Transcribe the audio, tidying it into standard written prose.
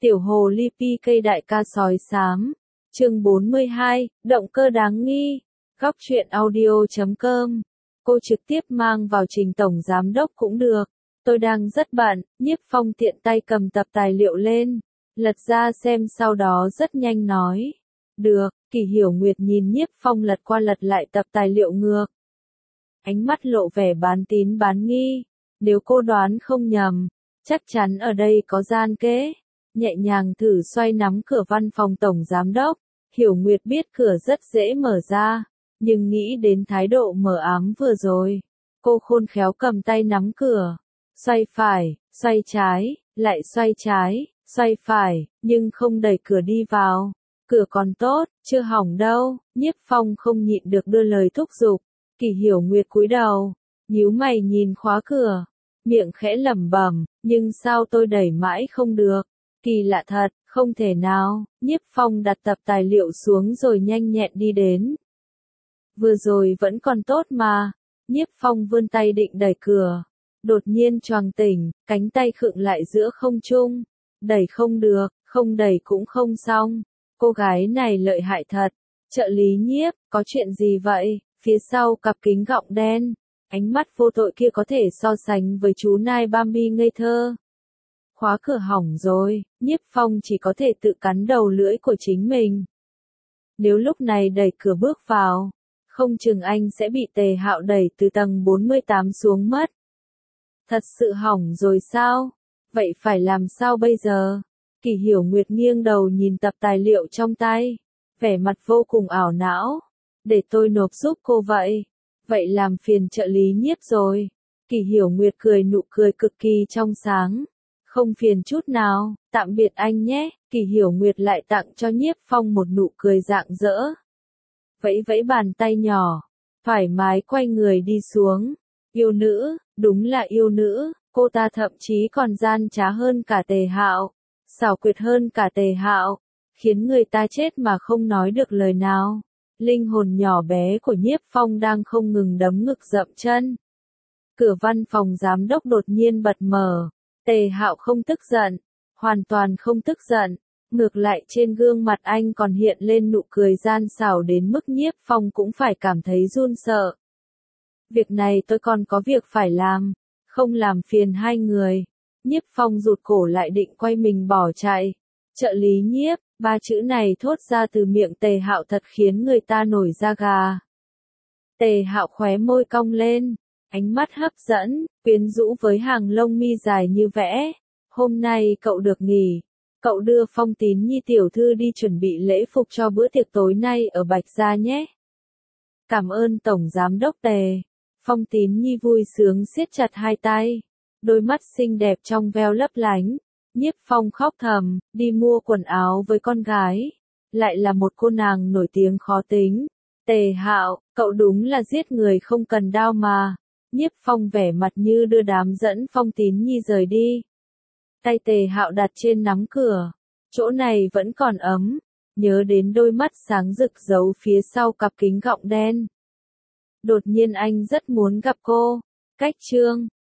Tiểu hồ ly PK đại ca sói xám. Chương 42, động cơ đáng nghi. Góc truyện audio.com. Cô trực tiếp mang vào trình tổng giám đốc cũng được. Tôi đang rất bận. Nhiếp Phong tiện tay cầm tập tài liệu lên, lật ra xem, sau đó rất nhanh nói. Được. Kỳ Hiểu Nguyệt nhìn Nhiếp Phong lật qua lật lại tập tài liệu ngược. Ánh mắt lộ vẻ bán tín bán nghi. Nếu cô đoán không nhầm, chắc chắn ở đây có gian kế. Nhẹ nhàng thử xoay nắm cửa văn phòng tổng giám đốc. Hiểu Nguyệt biết cửa rất dễ mở ra, nhưng nghĩ đến thái độ mờ ám vừa rồi, cô khôn khéo cầm tay nắm cửa. Xoay phải, xoay trái, lại xoay trái, xoay phải, nhưng không đẩy cửa đi vào. Cửa còn tốt, chưa hỏng đâu. Nhiếp Phong không nhịn được đưa lời thúc giục. Kỳ Hiểu Nguyệt cúi đầu, nhíu mày nhìn khóa cửa, miệng khẽ lẩm bẩm, nhưng sao tôi đẩy mãi không được. Kỳ lạ thật, không thể nào. Nhiếp Phong đặt tập tài liệu xuống rồi nhanh nhẹn đi đến. Vừa rồi vẫn còn tốt mà. Nhiếp Phong vươn tay định đẩy cửa, đột nhiên choàng tỉnh, cánh tay khựng lại giữa không trung. Đẩy không được, không đẩy cũng không xong. Cô gái này lợi hại thật. Trợ lý Nhiếp, có chuyện gì vậy? Phía sau cặp kính gọng đen, ánh mắt vô tội kia có thể so sánh với chú nai Bambi ngây thơ. Khóa cửa hỏng rồi. Nhiếp Phong chỉ có thể tự cắn đầu lưỡi của chính mình. Nếu lúc này đẩy cửa bước vào, không chừng anh sẽ bị Tề Hạo đẩy từ tầng 48 xuống mất. Thật sự hỏng rồi sao? Vậy phải làm sao bây giờ? Kỳ Hiểu Nguyệt nghiêng đầu nhìn tập tài liệu trong tay, vẻ mặt vô cùng ảo não. Để tôi nộp giúp cô vậy. Vậy làm phiền trợ lý Nhiếp rồi. Kỳ Hiểu Nguyệt cười nụ cười cực kỳ trong sáng. Không phiền chút nào, tạm biệt anh nhé. Kỳ Hiểu Nguyệt lại tặng cho Nhiếp Phong một nụ cười rạng rỡ. Vẫy vẫy bàn tay nhỏ, thoải mái quay người đi xuống. Yêu nữ, đúng là yêu nữ, cô ta thậm chí còn gian trá hơn cả Tề Hạo, xảo quyệt hơn cả Tề Hạo, khiến người ta chết mà không nói được lời nào. Linh hồn nhỏ bé của Nhiếp Phong đang không ngừng đấm ngực dậm chân. Cửa văn phòng giám đốc đột nhiên bật mở. Tề Hạo không tức giận, hoàn toàn không tức giận, ngược lại trên gương mặt anh còn hiện lên nụ cười gian xảo đến mức Nhiếp Phong cũng phải cảm thấy run sợ. Việc này tôi còn có việc phải làm, không làm phiền hai người. Nhiếp Phong rụt cổ lại định quay mình bỏ chạy. Trợ lý Nhiếp, ba chữ này thốt ra từ miệng Tề Hạo thật khiến người ta nổi da gà. Tề Hạo khóe môi cong lên, ánh mắt hấp dẫn, quyến rũ với hàng lông mi dài như vẽ. Hôm nay cậu được nghỉ, cậu đưa Phong Tín Nhi tiểu thư đi chuẩn bị lễ phục cho bữa tiệc tối nay ở Bạch Gia nhé. Cảm ơn Tổng Giám đốc Tề. Phong Tín Nhi vui sướng siết chặt hai tay, đôi mắt xinh đẹp trong veo lấp lánh. Nhiếp Phong khóc thầm, đi mua quần áo với con gái, lại là một cô nàng nổi tiếng khó tính. Tề Hạo, cậu đúng là giết người không cần đao mà. Nhiếp Phong vẻ mặt như đưa đám dẫn Phong Tín Nhi rời đi. Tay Tề Hạo đặt trên nắm cửa, chỗ này vẫn còn ấm, nhớ đến đôi mắt sáng rực giấu phía sau cặp kính gọng đen. Đột nhiên anh rất muốn gặp cô. Cách chương